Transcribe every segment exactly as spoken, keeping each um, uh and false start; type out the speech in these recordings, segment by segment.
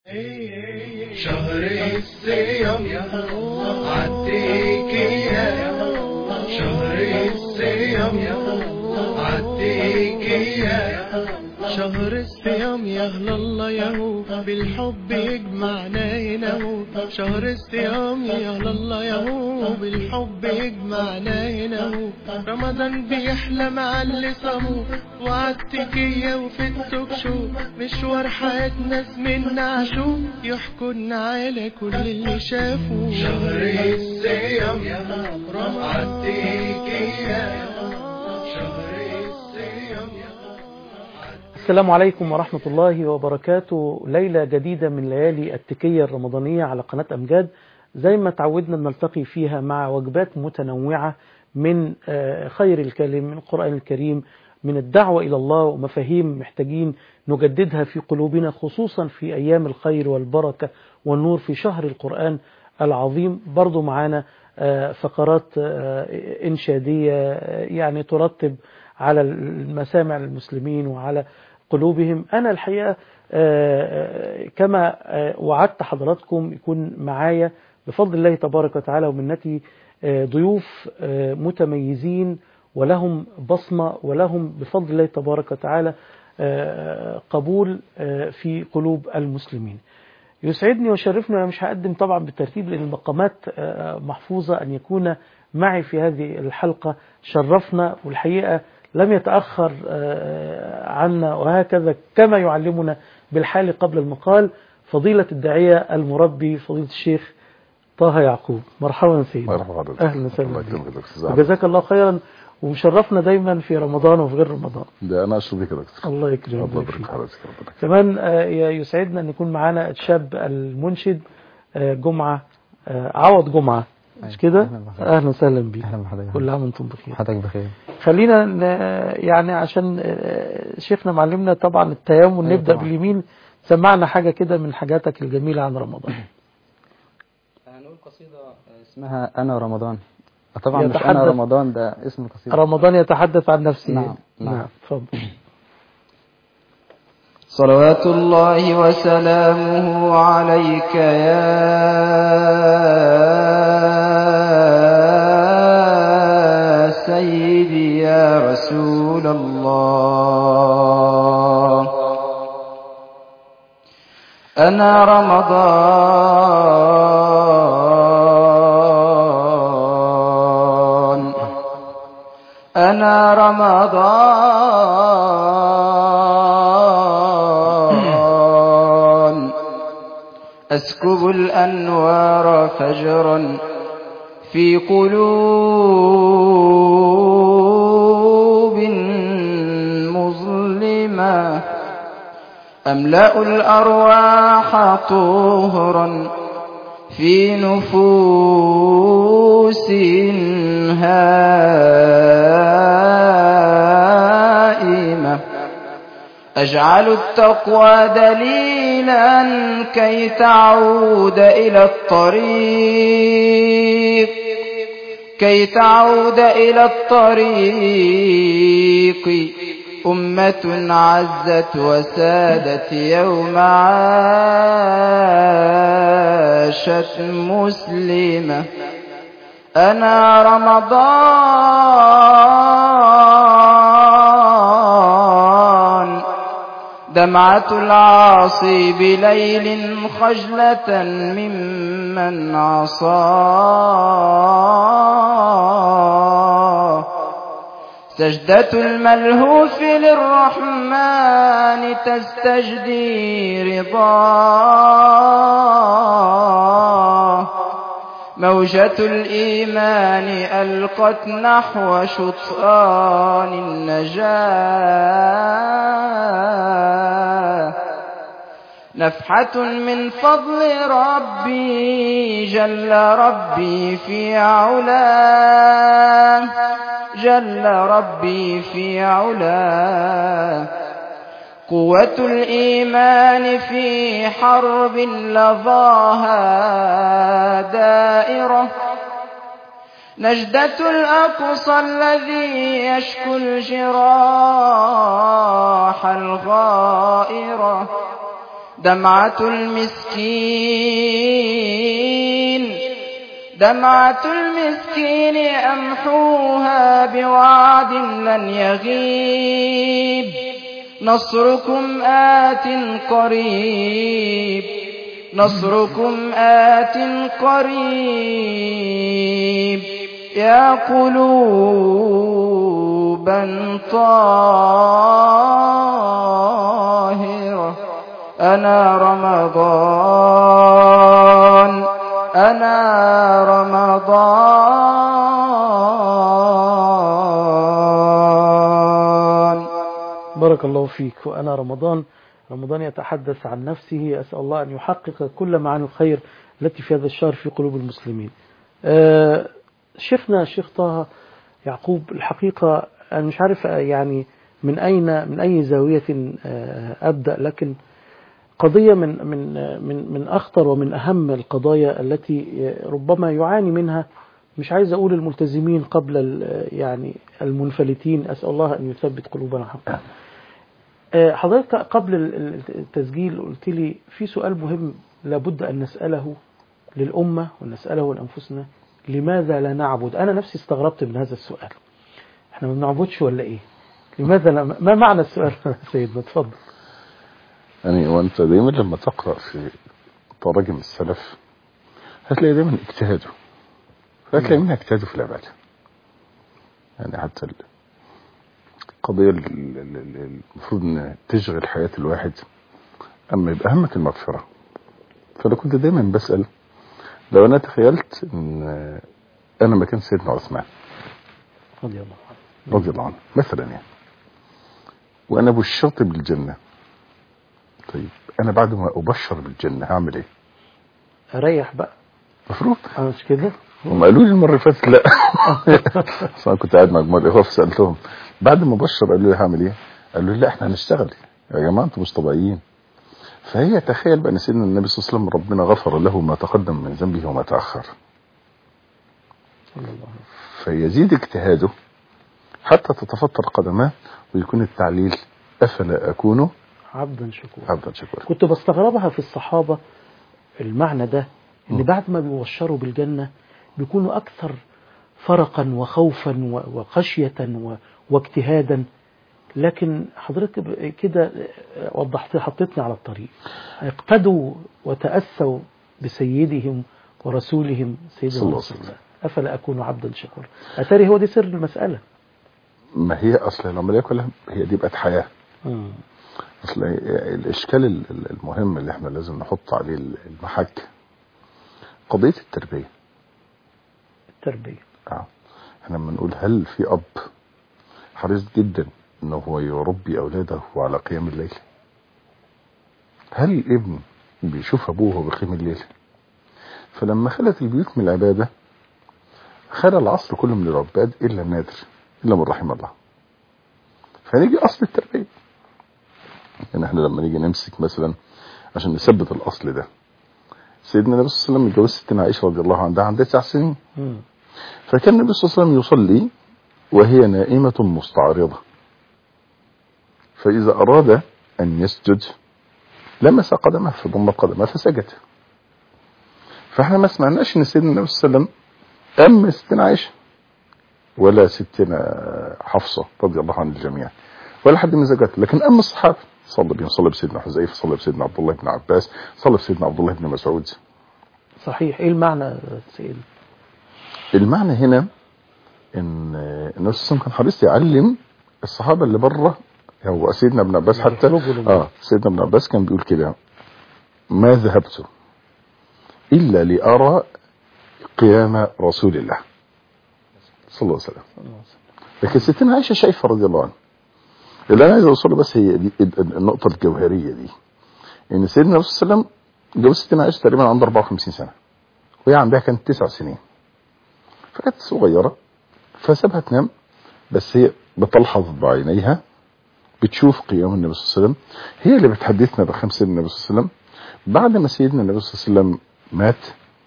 شهر الصيام عديك يا شهر الصيام عديك يا شهر الصيام يا هلا الله يهو بالحب يجمعنا هنا هو شهر الصيام يا هلا الله يهو بالحب يجمعنا هنا هو رمضان بيحلى مع اللي صاموه وعالتكية وفي التوك شو مشوار حياتنا زمنا عشو يحكولنا على كل اللي شافوه شهر الصيام يا عديك يا شهر الصيام يا. السلام عليكم ورحمة الله وبركاته. ليلة جديدة من ليالي التكية الرمضانية على قناة أمجاد، زي ما تعودنا نلتقي فيها مع وجبات متنوعة من خير الكلام، من القرآن الكريم، من الدعوة إلى الله، ومفاهيم محتاجين نجددها في قلوبنا، خصوصا في أيام الخير والبركة والنور في شهر القرآن العظيم. برضو معانا فقرات إنشادية يعني ترتب على المسامع المسلمين وعلى قلوبهم. أنا الحقيقة كما وعدت حضراتكم يكون معايا بفضل الله تبارك وتعالى ومنتي ضيوف متميزين ولهم بصمة ولهم بفضل الله تبارك وتعالى قبول في قلوب المسلمين. يسعدني وشرفني، أنا مش هقدم طبعا بالترتيب لأن المقامات محفوظة، أن يكون معي في هذه الحلقة شرفنا، والحقيقة لم يتأخر عنا، وهكذا كما يعلمنا بالحال قبل المقال فضيلة الداعية المربي فضيلة الشيخ طه يعقوب. مرحبا سيدي. مرحبا. أهلا وسهلا. جزاك الله خيرا، ومشرفنا دايما في رمضان وفي غير رمضان. ده أنا أشرف بك يا دكتور. الله يكرمك. الله يبارك حضرتك. كمان يسعدنا أن يكون معنا الشاب المنشد جمعة عوض جمعة، مش كده؟ أهلا وسهلا بك. أهلا بحضرتك. كل عام وانتم بخير. حضرتك بخير. خلينا يعني عشان شيخنا معلمنا طبعا التيامن أيوة نبدأ طبعا. باليمين. سمعنا حاجة كده من حاجاتك الجميلة عن رمضان. هنقول قصيدة اسمها أنا رمضان. طبعا مش أنا رمضان، ده اسم القصيدة. رمضان يتحدث عن نفسه. نعم نعم. تفضل. صلوات الله وسلامه عليك يا سيدي يا رسول الله. أنا رمضان أنا رمضان أسكب الأنوار فجرا في قلوب مظلمة، أملأ الأرواح طهرا في نفوس هائمة، أجعل التقوى دليلا كي تعود إلى الطريق كي تعود إلى الطريق أمة عزت وسادت يوم عاشت مسلمة. أنا رمضان دمعة العاصي بليل خجلة ممن عصاه، سجدة الملهوف للرحمن تستجدي رضاه، موجة الإيمان ألقت نحو شطآن النجاة، نفحة من فضل ربي جل ربي في علاه جل ربي في علاه، قوة الإيمان في حرب لظاها دائرة، نجدة الأقصى الذي يشكو الجراح الغائرة، دمعة المسكين دمعة المسكين أمحوها بوعد لن يغيب نصركم آت قريب نصركم آت قريب يا قلوبا طاهرة أنا رمضان أنا رمضان. بارك الله فيك. وأنا رمضان. رمضان يتحدث عن نفسه. أسأل الله أن يحقق كل معاني الخير التي في هذا الشهر في قلوب المسلمين. أه شيخنا الشيخ طه يعقوب، الحقيقة أنا مش عارف يعني من أين من أي زاوية أبدأ، لكن قضية من من من من أخطر ومن أهم القضايا التي ربما يعاني منها، مش عايز أقول الملتزمين قبل يعني المنفلتين، أسأل الله أن يثبت قلوبنا حقا. حضرتك قبل التسجيل قلت لي في سؤال مهم لابد أن نسأله للأمة ونسأله لأنفسنا: لماذا لا نعبد؟ أنا نفسي استغربت من هذا السؤال. احنا ما بنعبدش ولا إيه؟ لماذا لا؟ ما معنى السؤال سيدنا؟ اتفضل. يعني وانت دايما لما تقرأ في تراجم السلف هتلاقي دايما اجتهادوا، هتلاقي منها اجتهادوا في العبادة. يعني حتى القضية المفروض ان تشغل حياة الواحد اما يبقى همك المغفرة. فانا كنت دايما بسأل لو انا تخيلت ان انا مكان سيدنا عثمان رضي الله عنه رضي الله عنه مثلا يعني، وانا بشرت بالجنة، طيب انا بعد ما ابشر بالجنة هعمل ايه؟ اريح بقى مفروض مش كده؟ هم قالوا لي المرة اللي فاتت لا. اصلا كنت قاعد مع مجموعة الاخوة فسألتهم بعد ما بشر قالوا لي هعمل ايه؟ قالوا لي لا احنا هنشتغل يا جماعة، انتم مش طبيعيين. فهي تخيل بقى ان سيدنا النبي صلى الله عليه وسلم ربنا غفر له ما تقدم من ذنبه وما تأخر، فيزيد اجتهاده حتى تتفطر قدماه ويكون التعليل أفلا أكون عبدا شكورا. عبدا شكورا. كنت بستغربها في الصحابة المعنى ده، ان بعد ما بيوشروا بالجنة بيكونوا أكثر فرقا وخوفا وخشية واجتهادا، لكن حضرتك كده وضحت حطيتني على الطريق. اقتدوا وتأسوا بسيدهم ورسولهم سيدنا الله صلى الله عليه وسلم. أفلا أكون عبدا شكورا. أتاري هو دي سر المسألة. ما هي أصل العملية كلها هي دي بقت حياة. مم. أصل الإشكال المهم اللي احنا لازم نحط عليه المحك قضية التربية. التربية اه احنا لما نقول هل في أب حريص جدا انه هو يربي أولاده على قيام الليل؟ هل الابن بيشوف أبوه وهو بيقيم الليل؟ فلما خلت البيوت من العبادة خلى العصر كله من العباد إلا النادر إلا من رحم الله. فنيجي أصل التربية، يعني احنا لما نيجي نمسك مثلا عشان نثبت الأصل ده، سيدنا النبي صلى الله عليه وسلم متجوز ستنا عائشة رضي الله عنها عندها تسع سنين. فكان النبي صلى الله عليه وسلم يصلي وهي نائمة مستعرضة، فإذا أراد أن يسجد لمس قدمه فضم قدمه فسجد. فاحنا ما سمعناش ان سيدنا النبي صلى الله عليه وسلم أم ستنا عائشة ولا ستنا حفصة رضي الله عن الجميع ولا حد من زوجاته، لكن أم الصحابة صلى بهم، صلى بسيدنا حذيفة، صلى بسيدنا عبد الله بن عباس، صلى بسيدنا عبد الله بن مسعود. صحيح. ايه المعنى سيد؟ المعنى هنا ان النبي صلى الله عليه وسلم كان حريص يعلم الصحابة اللي بره. هو سيدنا ابن عباس حتى اه سيدنا ابن عباس كان بيقول كده: ما ذهبت إلا لأرى قيام رسول الله صلى الله عليه وسلم. لكن ستنا عائشة شايفة رضي الله عنها. اللي أنا عايز أوصله بس هي دي النقطة الجوهرية دي، إن سيدنا النبي صلى الله عليه وسلم جوز ستنا عائشة تقريبا عندها أربعة وخمسين سنة وهي عندها كانت تسع سنين، فكانت صغيرة فسابها تنام، بس هي بتلحظ بعينيها بتشوف قيام النبي صلى الله عليه وسلم، هي اللي بتحدثنا بخمس النبي صلى الله عليه وسلم. بعد ما سيدنا النبي صلى الله عليه وسلم مات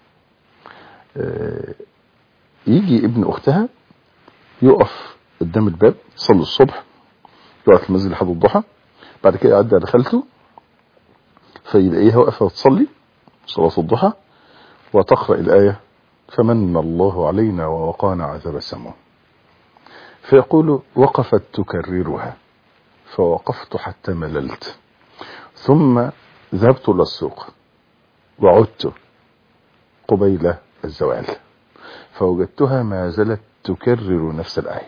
يجي ابن أختها يقف قدام الباب يصلي الصبح، يقعد في المسجد لحد الضحى، بعد كده يعدي على خالته فيلاقيها واقفة وتصلي صلاة الضحى وتقرأ الآية فمن الله علينا ووقانا عذاب السموم، فيقول وقفت تكررها فوقفت حتى مللت، ثم ذهبت إلى السوق وعدت قبيل الزوال فوجدتها ما زالت تكرر نفس الآية.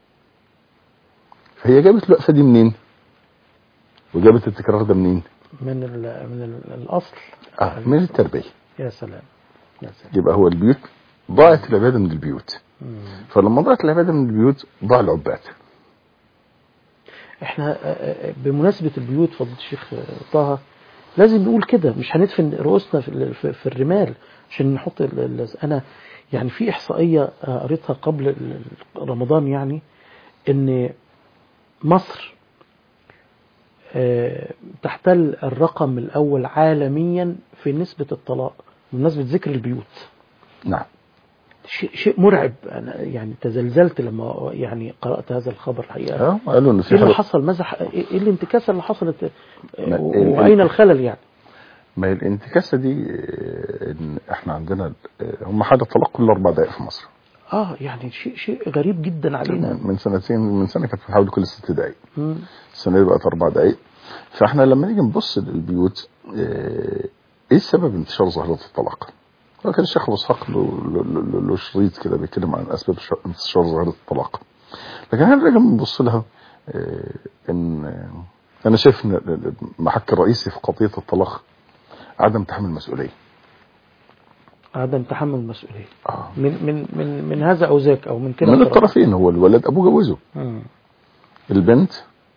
فهي جابت الوقفة دي منين وجابت التكرار ده منين؟ من ال من ال الأصل آه من التربية. يا سلام يا سلام. يبقى هو البيوت ضاعت العبادة من البيوت، مم. فلما ضاعت العبادة من البيوت ضاع العباد. احنا بمناسبة البيوت فضيلة الشيخ طه لازم نقول كده، مش هندفن رؤوسنا في, في الرمال عشان نحط انا يعني في احصائية قريتها قبل رمضان، يعني ان مصر تحتل الرقم الاول عالميا في نسبة الطلاق بمناسبة ذكر البيوت. نعم. شيء شيء مرعب. انا يعني تزلزلت لما يعني قرأت هذا الخبر حقيقة. اه قالوا ان في ايه اللي حصل؟ ماذا ايه الانتكاسة اللي حصلت واين الخلل يعني؟ ما هي الانتكاسة دي ان احنا عندنا هم حاجة طلاق كل اربع دقائق في مصر. اه يعني شيء شيء غريب جدا علينا. من سنتين من سنة كانت حوالي كل ست دقائق، السنة دي بقت اربع دقائق. فاحنا لما نيجي نبص للبيوت ايه السبب انتشار ظاهرة الطلاق؟ وكان الشيخ ابو اسحاق له شريط كده بيتكلم عن اسباب انتشار ظاهرة الطلاق. لكن احنا نرجع نبص لها ان انا شايف ان المحك الرئيسي في قضية الطلاق عدم تحمل المسؤولية. عدم تحمل المسؤولية آه. من من من من هذا او ذاك او من كده من الطرفين. هو الولد ابوه جوزه، البنت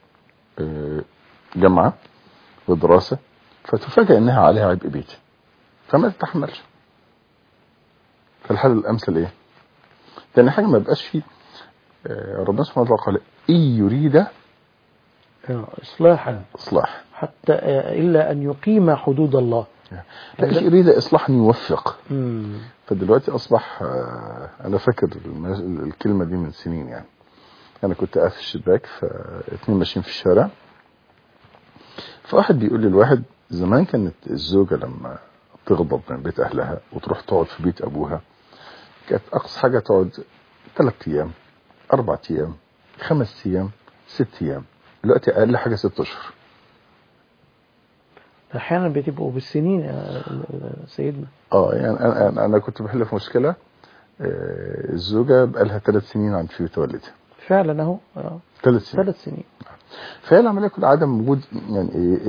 جامعة ودراسة، فتفاجئ انها عليها عبء بيت فما تتحملش. فالحل الامثل ايه؟ تاني حاجة ما يبقاش فيه ربنا سبحانه وتعالى قال إن يريد إصلاحا إصلاح حتى إلا أن يقيم حدود الله. لا إن يريد إصلاحا يوفق. مم. فدلوقتي أصبح أنا فاكر الكلمة دي من سنين، يعني أنا كنت قاعد في الشباك فاثنين ماشيين في الشارع، فواحد بيقول لي الواحد زمان كانت الزوجة لما تغضب من بيت أهلها وتروح تقعد في بيت أبوها كانت أقصى حاجة تقعد ثلاث أيام أربع أيام خمس أيام ست أيام. دلوقتي أقل حاجة ست أشهر. أحيانا بتبقوا بالسنين يا سيدنا. آه يعني أنا أنا كنت بحل في مشكلة، الزوجة بقالها ثلاث سنين عند في والدها. فعلا أهو. ثلاث سنين. ثلاث سنين. فهي العملية كل عدم وجود يعني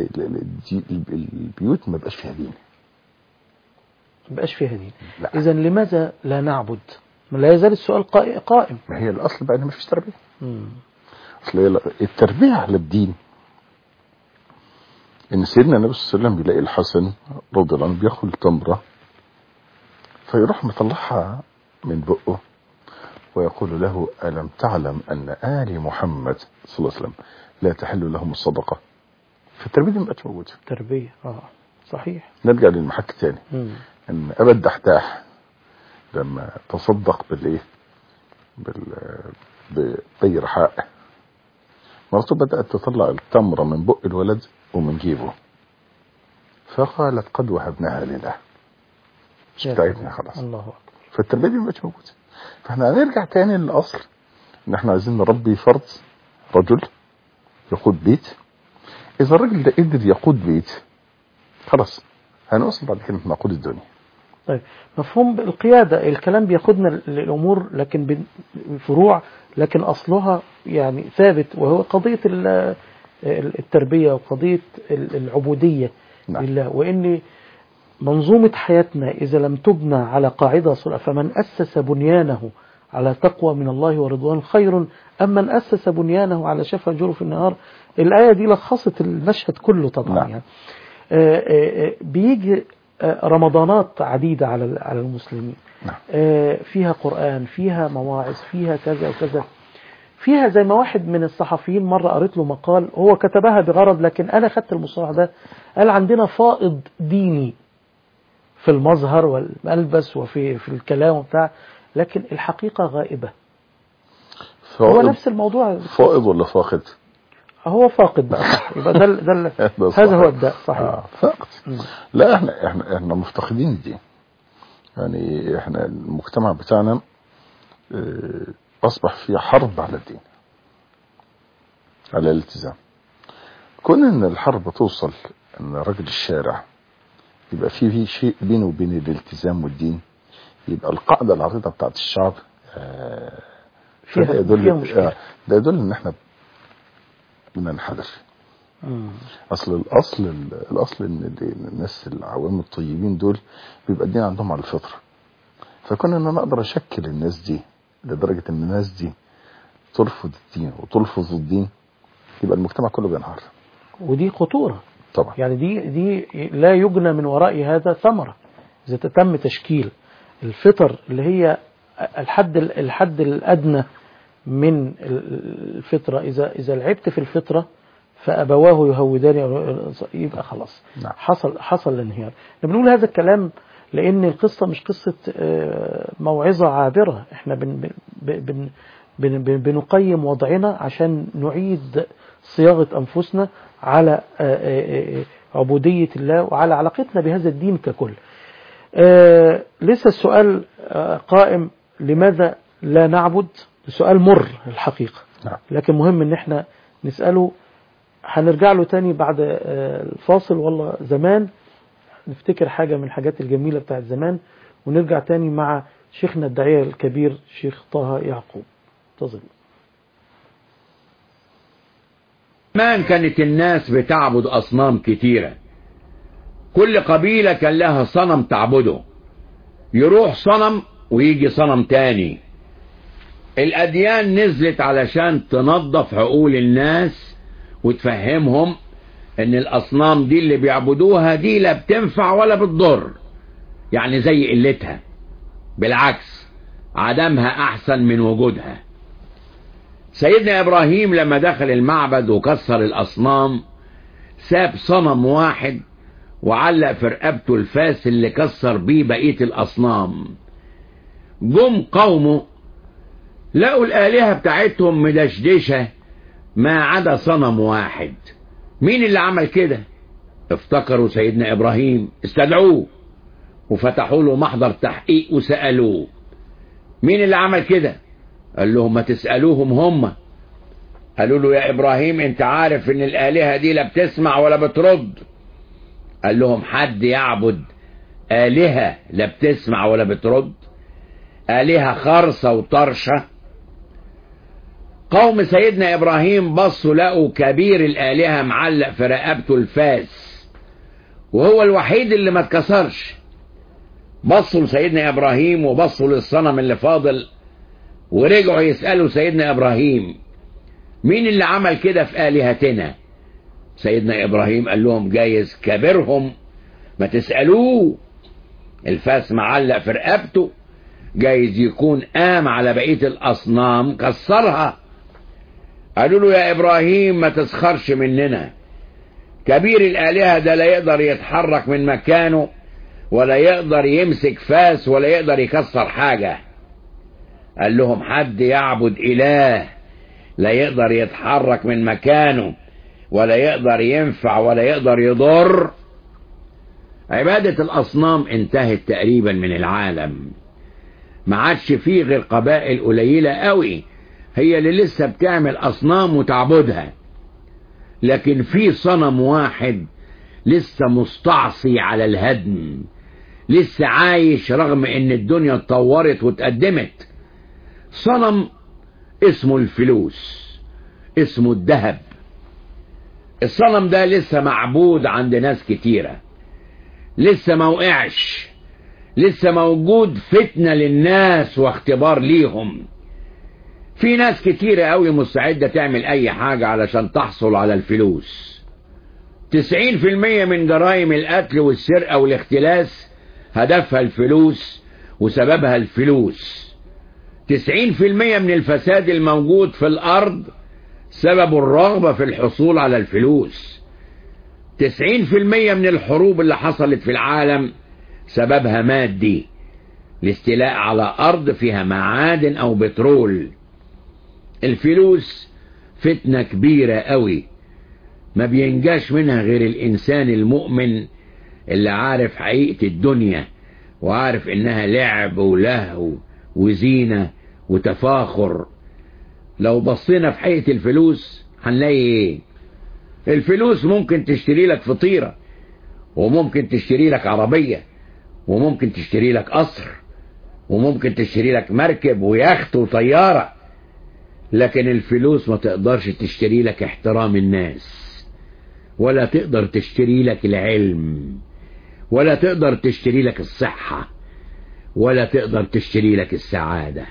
البيوت ما بقاش فيها دين. ما بقاش فيها دين. إذا لماذا لا نعبد؟ لا يزال السؤال قائم. ما هي الأصل بقى إن ما فيش تربية. امم أصل التربية على الدين إن سيدنا النبي صلى الله عليه وسلم بيلاقي الحسن رضي الله عنه بياخد تمرة فيروح مطلعها من بقه ويقول له ألم تعلم أن آل محمد صلى الله عليه وسلم لا تحل لهم الصدقة؟ فالتربية دي ما بقتش موجودة. تربية اه صحيح. نرجع للمحك تاني مم. إن أبا الدحداح لما تصدق بالايه بالبيرحاء مرته بدأت تطلع التمرة من بق الولد ومن جيبه فقالت قد وهبناها لله مش بتاعتنا خلاص. الله أكبر. فالتربية دي مش موجودة. فاحنا هنرجع تاني للأصل ان احنا عايزين نربي فرد رجل يقود بيت. اذا الرجل ده قدر يقود بيت خلاص هنوصل بعد كده نقود الدنيا. طيب مفهوم القيادة الكلام بياخدنا للأمور لكن بفروع لكن أصلها يعني ثابت وهو قضية التربية وقضية العبودية نعم. لله. وإن منظومة حياتنا إذا لم تبنى على قاعدة صلة فمن أسس بنيانه على تقوى من الله ورضوان خير أم من أسس بنيانه على شفا جرف النهار. الآية دي لخصت المشهد كله طبعا نعم. يعني آآ آآ بيجي رمضانات عديدة على على المسلمين نعم. فيها قرآن فيها مواعظ فيها كذا وكذا فيها زي ما واحد من الصحفيين مرة قريت له مقال هو كتبها بغرض لكن أنا خدت المصطلح ده قال عندنا فائض ديني في المظهر والملبس وفي في الكلام وبتاع لكن الحقيقة غائبة. هو نفس الموضوع. فائض ولا فاقد؟ هو فاقد بقى، صح. يبقى ده ده هذا هو الداء، صحيح. آه فاقد. لا احنا احنا احنا مفتقدين دي. يعني احنا المجتمع بتاعنا اه اصبح فيه حرب على الدين، على الالتزام. كون ان الحرب توصل ان رجل الشارع يبقى فيه, فيه شيء بينه وبين الالتزام والدين، يبقى القاعدة العريضة بتاعت الشعب اه فيها ده يدل, فيها مشكلة. اه ده يدل ان احنا بننحدر. اصل الاصل الاصل ان الناس العوام الطيبين دول بيبقى الدين عندهم على الفطره. فكون ان انا اقدر اشكل الناس دي لدرجه ان الناس دي ترفض الدين وتلفظ الدين، يبقى المجتمع كله بينهار. ودي خطوره طبعا. يعني دي دي لا يجنى من وراء هذا ثمره. اذا تم تشكيل الفطر اللي هي الحد الحد الادنى من الفطره، اذا اذا لعبت في الفطره فأبواه يهودان، يبقى خلاص. نعم. حصل حصل الانهيار. بنقول هذا الكلام لأن القصة مش قصة موعظة عابرة، احنا بن بن بن بن بنقيم وضعنا عشان نعيد صياغة أنفسنا على عبودية الله وعلى علاقتنا بهذا الدين ككل. لسه السؤال قائم، لماذا لا نعبد؟ سؤال مر الحقيقة. نعم. لكن مهم ان احنا نسأله. هنرجع له تاني بعد الفاصل. والله زمان نفتكر حاجة من الحاجات الجميلة بتاعت زمان، ونرجع تاني مع شيخنا الداعية الكبير شيخ طه يعقوب. انتظروا. زمان كانت الناس بتعبد أصنام كتيرة، كل قبيلة كان لها صنم تعبده، يروح صنم ويجي صنم تاني. الأديان نزلت علشان تنظف عقول الناس وتفهمهم ان الاصنام دي اللي بيعبدوها دي لا بتنفع ولا بتضر، يعني زي قلتها، بالعكس عدمها احسن من وجودها. سيدنا ابراهيم لما دخل المعبد وكسر الاصنام ساب صنم واحد وعلق في رقبته الفاس اللي كسر بيه بقية الاصنام. جم قومه لقوا الالهة بتاعتهم مدشدشة ما عدا صنم واحد. مين اللي عمل كده؟ افتكروا سيدنا ابراهيم، استدعوه وفتحوا له محضر تحقيق وسألوه مين اللي عمل كده؟ قال لهم ما تسألوهم هم. قالوا له يا ابراهيم انت عارف ان الالهة دي لا بتسمع ولا بترد. قال لهم حد يعبد الهة لا بتسمع ولا بترد؟ الهة خرصة وطرشة. قوم سيدنا ابراهيم بصوا لقوا كبير الالهة معلق في رقبته الفاس وهو الوحيد اللي ما اتكسرش. بصوا لسيدنا ابراهيم وبصوا للصنم اللي فاضل ورجعوا يسألوا سيدنا ابراهيم مين اللي عمل كده في الهتنا؟ سيدنا ابراهيم قال لهم جايز كبيرهم ما تسألوه، الفاس معلق في رقبته، جايز يكون قام على بقية الاصنام كسرها. قالوا له يا ابراهيم ما تسخرش مننا، كبير الالهة ده لا يقدر يتحرك من مكانه ولا يقدر يمسك فاس ولا يقدر يكسر حاجة. قال لهم حد يعبد اله لا يقدر يتحرك من مكانه ولا يقدر ينفع ولا يقدر يضر؟ عبادة الاصنام انتهت تقريبا من العالم، ما عادش فيه غير قبائل قليلة قوي هي اللي لسه بتعمل اصنام وتعبدها، لكن في صنم واحد لسه مستعصي على الهدم، لسه عايش رغم ان الدنيا اتطورت واتقدمت. صنم اسمه الفلوس، اسمه الذهب. الصنم ده لسه معبود عند ناس كتيرة، لسه ما وقعش، لسه موجود فتنة للناس واختبار ليهم. في ناس كتيرة قوي مستعدة تعمل اي حاجة علشان تحصل على الفلوس. تسعين في المية من جرائم القتل والسرقة والاختلاس هدفها الفلوس وسببها الفلوس. تسعين في المية من الفساد الموجود في الارض سبب الرغبة في الحصول على الفلوس. تسعين في المية من الحروب اللي حصلت في العالم سببها مادي، الاستيلاء على ارض فيها معادن او بترول. الفلوس فتنة كبيرة قوي ما بينجاش منها غير الإنسان المؤمن اللي عارف حقيقة الدنيا وعارف إنها لعب ولهو وزينة وتفاخر. لو بصينا في حقيقة الفلوس هنلاقي إيه؟ الفلوس ممكن تشتري لك فطيرة، وممكن تشتري لك عربية، وممكن تشتري لك قصر، وممكن تشتري لك مركب ويخت وطيارة، لكن الفلوس ما تقدرش تشتري لك احترام الناس، ولا تقدر تشتري لك العلم، ولا تقدر تشتري لك الصحة، ولا تقدر تشتري لك السعادة.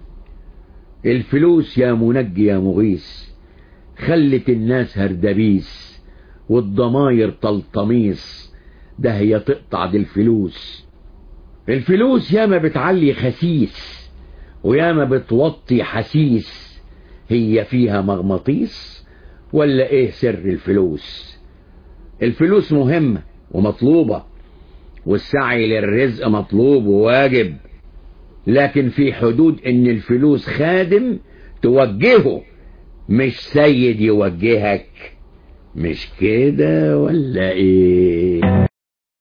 الفلوس يا منجي يا مغيث خلت الناس هردبيس والضماير تلطميس، ده هي تقطع دي الفلوس. الفلوس ياما بتعلي خسيس وياما بتوطي حسيس، هي فيها مغناطيس ولا ايه سر الفلوس؟ الفلوس مهمة ومطلوبة، والسعي للرزق مطلوب وواجب، لكن في حدود ان الفلوس خادم توجهه مش سيد يوجهك. مش كده ولا ايه؟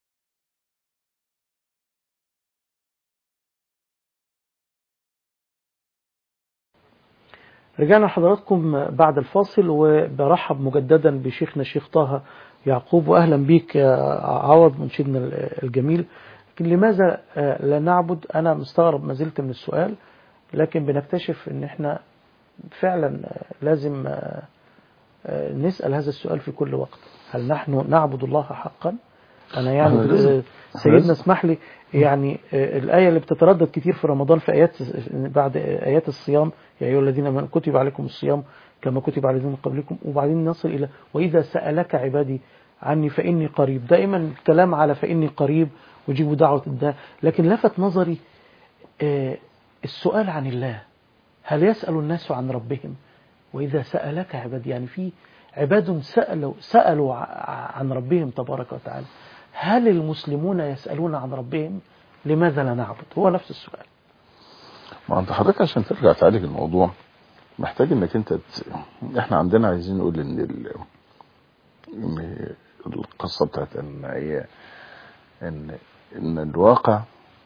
رجعنا لحضراتكم بعد الفاصل، وبرحب مجددا بشيخنا الشيخ طه يعقوب، واهلا بيك يا عوض منشدنا الجميل. لكن لماذا لا نعبد؟ انا مستغرب ما زلت من السؤال، لكن بنكتشف ان احنا فعلا لازم نسأل هذا السؤال في كل وقت. هل نحن نعبد الله حقا؟ انا يعني سيدنا اسمح لي، يعني الآية اللي بتتردد كتير في رمضان في آيات بعد آيات الصيام، يا أيها الذين آمنوا كتب عليكم الصيام كما كتب على الذين من قبلكم، وبعدين نصل إلى وإذا سألك عبادي عني فإني قريب. دائما الكلام على فإني قريب وجيبوا دعوة الداع، لكن لفت نظري السؤال عن الله. هل يسأل الناس عن ربهم؟ وإذا سألك عبادي، يعني في عباد سألوا, سألوا عن ربهم تبارك وتعالى. هل المسلمون يسألون عن ربهم؟ لماذا لا نعبد؟ هو نفس السؤال. ما انت حضرتك عشان ترجع تعالج الموضوع محتاج انك انت ت... احنا عندنا عايزين نقول ان ال... ان القصة بتاعت ان هي ان ان الواقع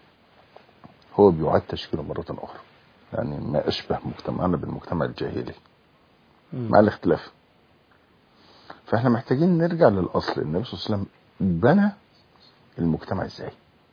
هو بيعاد تشكيله مرة اخرى، يعني ما اشبه مجتمعنا بالمجتمع الجاهلي مع الاختلاف. فاحنا محتاجين نرجع للاصل. النبي صلى الله عليه وسلم بنى المجتمع ازاي؟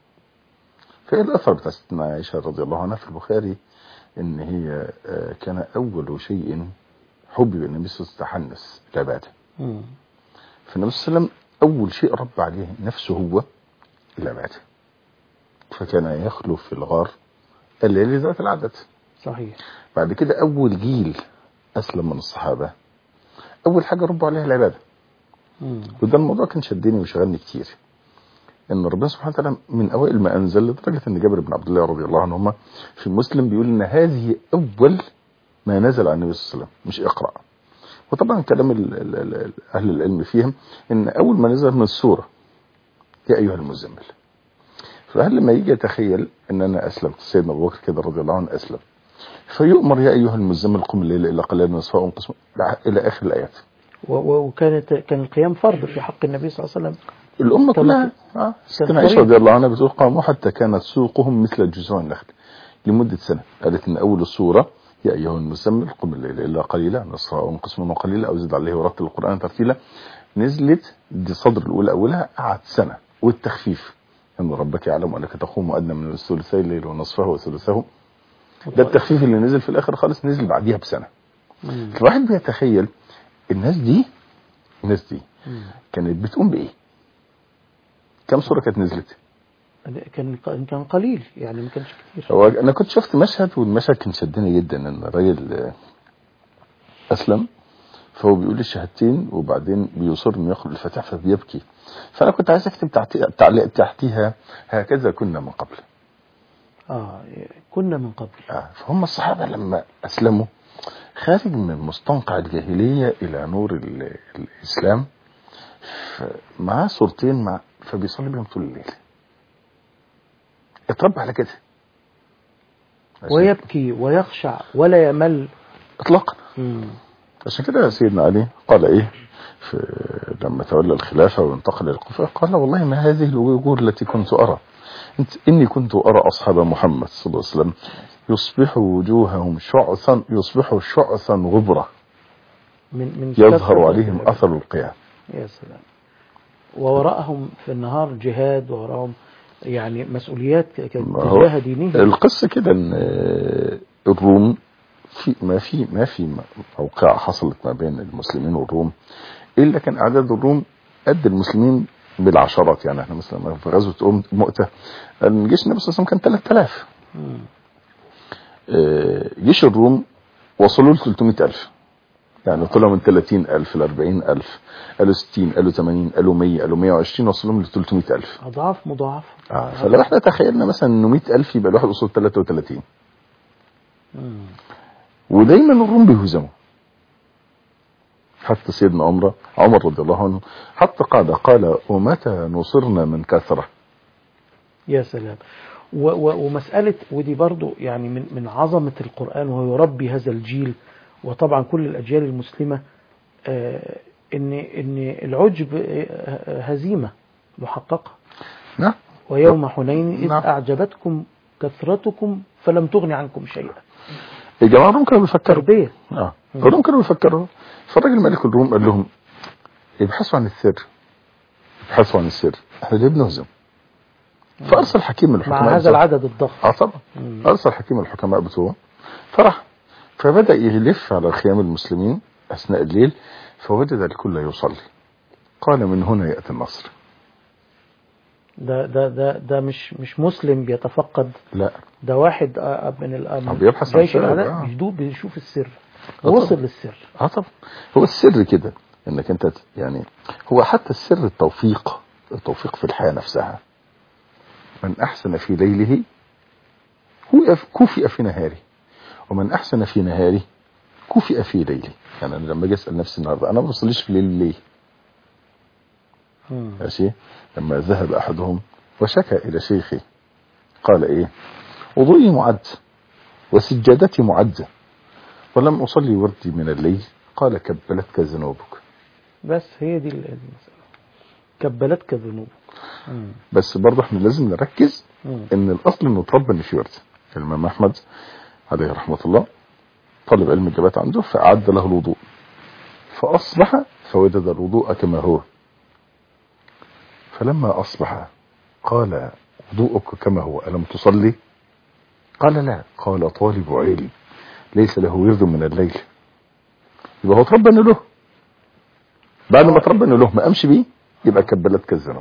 في الاثر بتاع ستنا عائشة رضي الله عنها في البخاري ان هي كان اول شيء حب النبي صلى الله عليه وسلم تحنس العبادة. فالنبي صلى الله عليه وسلم اول شيء رب عليه نفسه هو العبادة، فكان يخلو في الغار الليل ذات العدد. صحيح. بعد كده اول جيل اسلم من الصحابة اول حاجة ربوا عليها العبادة. مم. وده الموضوع كان شدني وشغلني كتير، ان ربنا سبحانه وتعالى من اوائل ما انزل، لدرجة ان جابر بن عبد الله رضي الله عنهما في مسلم بيقول ان هذه اول ما نزل على النبي صلى الله عليه وسلم، مش اقرأ. وطبعا كلام ال ال ال اهل العلم فيهم ان اول ما نزل من السورة يا ايها المزمل. فهل لما يجي يتخيل ان انا اسلمت، سيدنا ابو بكر كده رضي الله عنه اسلم، فيؤمر يا ايها المزمل قم الليل الا قليلا نصفه انقسم الى اخر الايات. وكانت كان القيام فرض في حق النبي صلى الله عليه وسلم. الامه كلها اه ستنا عائشه رضي الله عنها بتقول قاموا حتى كانت سوقهم مثل جذوع النخل لمده سنه. قالت ان اول السوره يا ايها المزمل قم الليل الا قليلا نصفه انقسم قليلا او زد عليه ورتل القران ترتيلا، نزلت دي صدر الاولى اولها قعد سنه. والتخفيف ان ربك يعلم انك تقوم ادنى من ثلثي الليل ونصفه وثلثه، ده التخفيف اللي نزل في الاخر خالص، نزل بعديها بسنه. الواحد بيتخيل الناس دي الناس دي مم. كانت بتقوم بايه؟ كم سوره كانت نزلت؟ كان كان قليل يعني، ما كانش كتير. هو انا كنت شفت مشهد والمشهد كان شدني جدا، ان الراجل اسلم فهو بيقول الشهادتين وبعدين بيصر انه ياخد الفاتحه فبيبكي. فانا كنت عايز اكتب تعليق تحتيها هكذا كنا من قبل. اه كنا من قبل. اه فهم الصحابه لما اسلموا خارج من مستنقع الجاهليه الى نور الاسلام، معاه صورتين مع فبيصلي بهم طول الليل. اتربى على كده ويبكي ويخشع ولا يمل اطلاقا. عشان كده سيدنا علي قال ايه في لما تولى الخلافة وانتقل الكوفة قال والله ما هذه الوجوه التي كنت أرى، إني كنت أرى أصحاب محمد صلى الله عليه وسلم يصبح وجوههم شعثا يصبح شعثا غبرة من من يظهر عليهم أثر القيام. يا سلام. ووراءهم في النهار جهاد، ووراءهم يعني مسؤوليات تجاه دينهم. القصة كده ان الروم في ما في ما في موقع حصلت ما بين المسلمين والروم الا كان اعداد الروم قد المسلمين بالعشرات. يعني احنا مثلا في غزوة مؤتة الجيش النبي صلى الله عليه وسلم كان ثلاثة آلاف، جيش الروم وصلوا ل ثلاثمائة ألف، يعني طلعوا من ثلاثين ألف ل أربعين ألف، قالوا ستين، قالوا ثمانين، قالوا مية، قالوا مية وعشرين، وصلوا ل ثلاثمائة ألف، اضعاف مضاعفه. آه. فلو احنا تخيلنا مثلا انه مئة ألف يبقى الواحد وصل ثلاثة وثلاثين. مم. ودايما الروم بيهزموا. حتى سيدنا عمر عمر رضي الله عنه حتى قال قال ومتى نصرنا من كثرة. يا سلام. و و ومسألة ودي برضو يعني من من عظمة القرآن وهو يربي هذا الجيل وطبعا كل الأجيال المسلمة، آه ان ان العجب هزيمة محققة. نعم. ويوم حنين إذ نعم. أعجبتكم كثرتكم فلم تغن عنكم شيئا. الجماعة الروم كانوا بيفكروا تربية. اه الروم كانوا بيفكروا. فالراجل ملك الروم قال لهم ابحثوا عن السر، ابحثوا عن السر، احنا ليه بنهزم؟ فارسل حكيم الحكماء مع هذا العدد الضخم. اه طبعا. ارسل حكيم الحكماء بتوعه فرح، فبدأ يلف على خيام المسلمين اثناء الليل فوجد الكل يصلي. قال من هنا يأتي النصر. ده ده ده ده مش مش مسلم بيتفقد، لا ده واحد من الامن بيبحث عن جيش الاعداء آه. بيدوب بيشوف السر ووصل للسر. اه طبعا. هو السر كده انك انت يعني هو حتى السر التوفيق، التوفيق في الحياة نفسها. من احسن في ليله هو كفئ في نهاره، ومن احسن في نهاره كفئ في ليله. يعني انا لما اجي اسال نفسي النهارده انا ما بصليش في الليل ليه؟ ماشي. لما ذهب احدهم وشكى الى شيخه قال ايه؟ وضوئي معد وسجادتي معده ولم اصلي وردي من الليل. قال كبلتك ذنوبك. بس هي دي المسألة، كبلتك ذنوبك. بس برضه احنا لازم نركز مم. ان الاصل انه اتربى ان في ورد. الامام احمد عليه رحمه الله طالب علم الجبات عنده فاعد له الوضوء فاصبح فوجد الوضوء كما هو. فلما اصبح قال وضوءك كما هو الم تصلي؟ قال لا. قال طالب علم ليس له ورد من الليل. يبقى هو اتربى انه له، بعد ما اتربى انه له ما قامش بيه يبقى كبلتك الذنوب.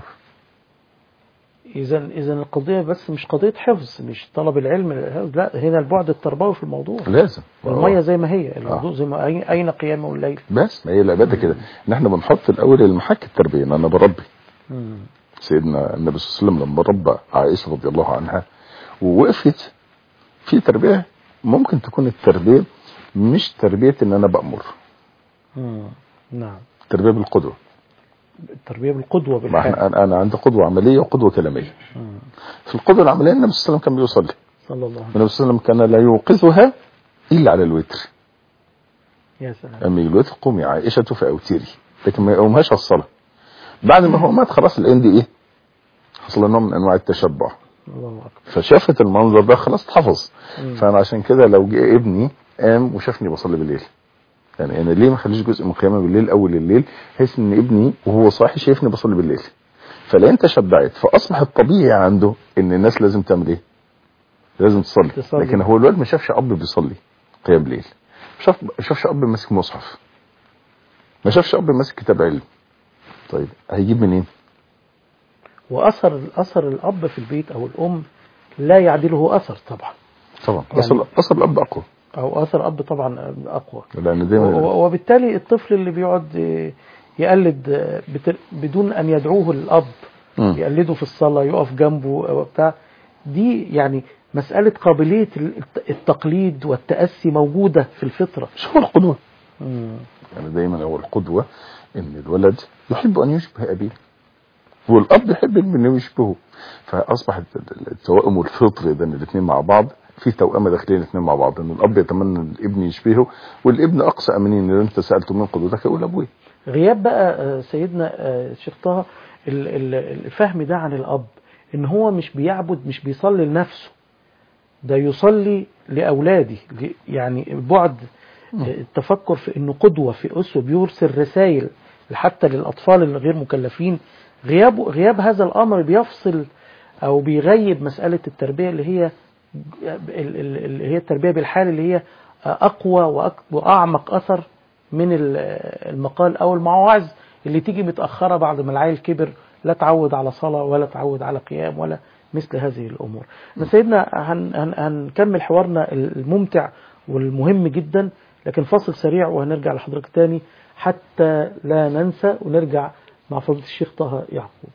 اذا اذا القضيه بس مش قضيه حفظ، مش طلب العلم، لا هنا البعد التربوي في الموضوع لازم. الميه زي ما هي، الوضوء زي ما اين قيامه الليل. بس ما هي العباده كده ان احنا بنحط الاول المحك التربيه ان انا بربي. مم. سيدنا النبي صلى الله عليه وسلم لما ربى عائشه رضي الله عنها ووقفت في تربيه ممكن تكون التربيه مش تربيه ان انا بامر. امم نعم. التربيه بالقدوه. التربيه بالقدوه بالحال. انا انا عندي قدوه عمليه وقدوه كلاميه. مم. في القدوه العمليه النبي صلى الله عليه وسلم كان بيصلي. صلى الله عليه وسلم. النبي صلى الله عليه وسلم كان لا يوقظها الا على الوتر. يا سلام. اما الوتر قومي عائشه فاوتري، لكن ما يقومهاش على الصلاه. بعد ما هو مات خلاص الان دي ايه؟ حصل نوع من انواع التشبع. الله اكبر. فشافت المنظر ده خلاص اتحفظ. مم. فانا عشان كده لو جه ابني قام وشافني بصلي بالليل، يعني انا ليه ما اخليش جزء من قيامه بالليل اول الليل بحيث ان ابني وهو صاحي شايفني بصلي بالليل. فلا انت شبعت فاصبح الطبيعي عنده ان الناس لازم تعمل ايه؟ لازم تصلي. تصلي. لكن هو الولد ما شافش اب بيصلي قيام ليل، شاف ما شافش اب ماسك مصحف، ما شافش اب ماسك كتاب علم. طيب هيجيب منين؟ واثر اثر الاب في البيت او الام لا يعدله اثر طبعا. طبعا يعني اثر اثر الاب اقوى، او اثر اب طبعا اقوى. لان دايما وبالتالي الطفل اللي بيقعد يقلد بدون ان يدعوه الاب م. يقلده في الصلاه يقف جنبه وبتاع، دي يعني مساله قابليه التقليد والتاسي موجوده في الفطره. مش هو القدوه. مم. يعني دايما هو القدوه ان الولد يحب ان يشبه ابيه والاب يحب انه يشبهه، فاصبحت التوائم والفطر ده الاثنين مع بعض في توأمة داخلين الاثنين مع بعض، ان الاب يتمنى الابن يشبهه والابن اقصى امنين ان انت سالته من قدوتك يقول ابوي. غياب بقى سيدنا الشيخ طه الفهم ده عن الأب، إن هو مش بيعبد، مش بيصلي لنفسه، ده يصلي لأولاده. يعني بعد التفكر في إنه قدوة، في أسوة، بيرسل رسائل حتى للأطفال الغير مكلفين. غياب غياب هذا الأمر بيفصل أو بيغيب مسألة التربية اللي هي اللي هي التربية بالحال، اللي هي أقوى وأعمق أثر من المقال أو المواعظ اللي تيجي متأخرة بعد ما العيل كبر، لا تعود على صلاة ولا تعود على قيام ولا مثل هذه الأمور. سيدنا هن هن هنكمل حوارنا الممتع والمهم جدا، لكن فاصل سريع وهنرجع لحضرتك تاني حتى لا ننسى، ونرجع مع فضيلة الشيخ طه يعقوب.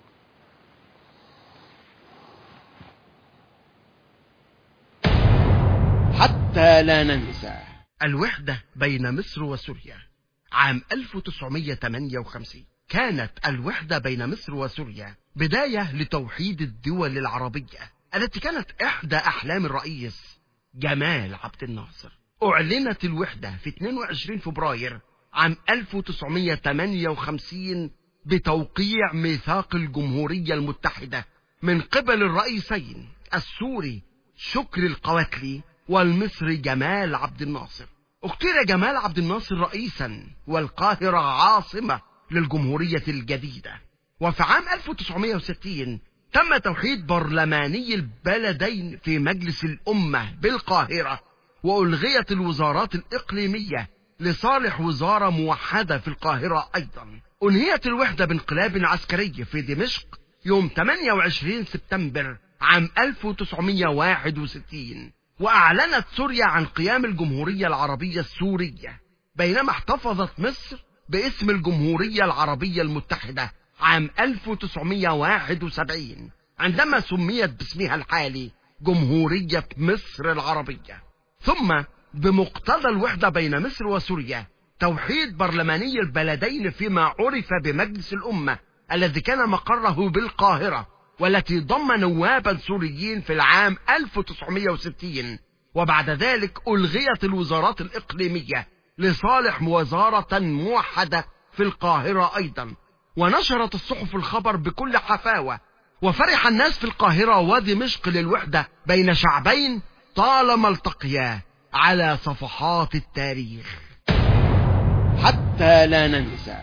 حتى لا ننسى. الوحدة بين مصر وسوريا عام ألف وتسعمائة وثمانية وخمسين. كانت الوحدة بين مصر وسوريا بداية لتوحيد الدول العربية التي كانت إحدى أحلام الرئيس جمال عبد الناصر. أعلنت الوحدة في اثنين وعشرين فبراير عام ألف وتسعمائة وثمانية وخمسين بتوقيع ميثاق الجمهورية المتحدة من قبل الرئيسين السوري شكري القواتلي والمصري جمال عبد الناصر. اختير جمال عبد الناصر رئيسا والقاهرة عاصمة للجمهورية الجديدة. وفي عام ألف وتسعمائة وستين تم توحيد برلماني البلدين في مجلس الأمة بالقاهرة، وألغيت الوزارات الإقليمية لصالح وزارة موحدة في القاهرة. أيضا أنهيت الوحدة بانقلاب عسكري في دمشق يوم ثمانية وعشرين سبتمبر عام ألف وتسعمائة وواحد وستين، وأعلنت سوريا عن قيام الجمهورية العربية السورية، بينما احتفظت مصر باسم الجمهورية العربية المتحدة عام ألف وتسعمائة وواحد وسبعين، عندما سميت باسمها الحالي جمهورية مصر العربية. ثم بمقتضى الوحدة بين مصر وسوريا توحيد برلماني البلدين فيما عرف بمجلس الأمة الذي كان مقره بالقاهرة، والتي ضم نوابا سوريين في العام ألف وتسعمائة وستين. وبعد ذلك ألغيت الوزارات الإقليمية لصالح وزارة موحدة في القاهرة أيضا. ونشرت الصحف الخبر بكل حفاوة، وفرح الناس في القاهرة ودمشق للوحدة بين شعبين طالما التقيا على صفحات التاريخ. حتى لا ننسى.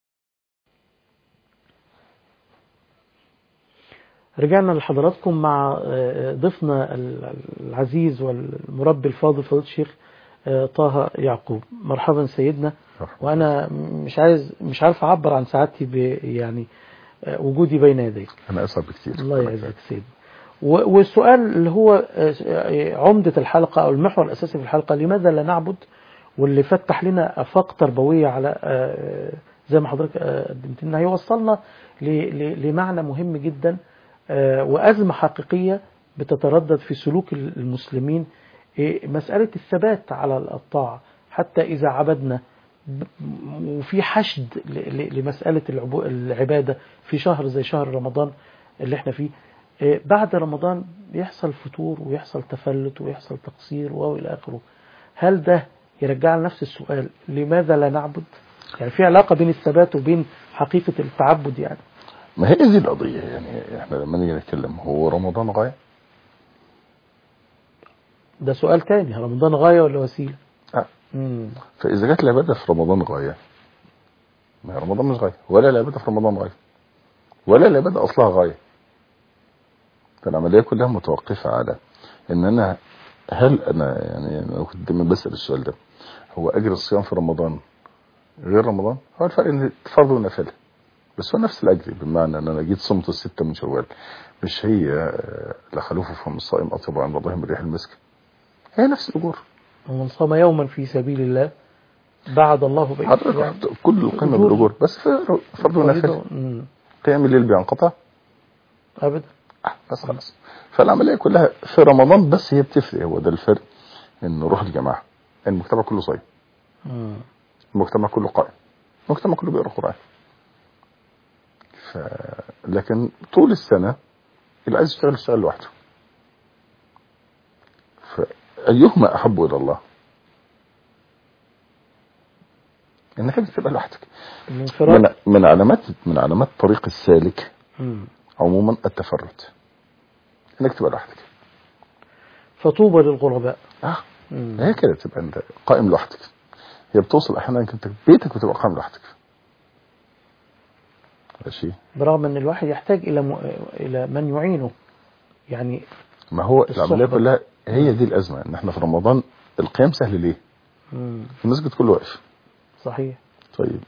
رجعنا لحضراتكم مع ضيفنا العزيز والمربي الفاضل فضيلة الشيخ طه يعقوب. مرحبا سيدنا. وانا مش عايز مش عارف اعبر عن سعادتي ب يعني وجودي بين يديك. انا اسعد بكثير. الله يعزك سيدنا. والسؤال اللي هو عمدة الحلقة او المحور الاساسي في الحلقة، لماذا لا نعبد؟ واللي فتح لنا افاق تربوية على زي ما حضرتك قدمت لنا، هيوصلنا لمعنى مهم جدا وأزمة حقيقية بتتردد في سلوك المسلمين، مسألة الثبات على الطاعة حتى إذا عبدنا، وفي حشد لمسألة العبادة في شهر زي شهر رمضان اللي احنا فيه. بعد رمضان بيحصل فتور ويحصل تفلت ويحصل تقصير وإلى آخره. هل ده يرجع لنفس السؤال، لماذا لا نعبد؟ يعني في علاقة بين الثبات وبين حقيقة التعبد. يعني ما هي دي القضية. يعني احنا لما نيجي نتكلم، هو رمضان غاية؟ ده سؤال تاني، رمضان غاية ولا وسيلة؟ اه فإذا جت العبادة في رمضان غاية، ما رمضان مش غاية، ولا العبادة في رمضان غاية، ولا العبادة أصلها غاية. فالعملية كلها متوقفة على إن أنا هل أنا يعني أنا كنت دايما بسأل السؤال ده، هو أجر الصيام في رمضان غير رمضان؟ هو الفرق إن فرض ونفل، بس هو نفس الأجر، بمعنى أن أنا جيت صمت الستة من شوال، مش هي لخلوف فم الصائم أطيب عند الله من ريح المسك، هي نفس الأجور. ومن صام يوما في سبيل الله بعد الله بين يعني كل القيمة بالأجور، بس فرض ونفل. قيام الليل بينقطع أبدا، بس خلاص. فالعملية كلها في رمضان بس هي بتفرق، هو ده الفرق، إن روح الجماعة، المجتمع كله صايم، المجتمع كله قائم، المجتمع كله بيقرأ القرآن. ف... لكن طول السنة اللي عايز يشتغل يشتغل لوحده. فأيهما أحب إلى الله؟ انك انت تبقى لوحدك. الانفراد من من علامات من علامات طريق السالك مم. عموما التفرد، انك تبقى لوحدك. فطوبى للغرباء. اه مم. هي كده تبقى انت قائم لوحدك. هي بتوصل احيانا انك انت بيتك وتبقى قائم لوحدك. ماشي. برغم ان الواحد يحتاج الى م... الى من يعينه يعني. ما هو الصحبة. العمليه كلها هي دي الازمه، ان احنا في رمضان القيام سهل ليه؟ مم. المسجد كله واقف. صحيح. طيب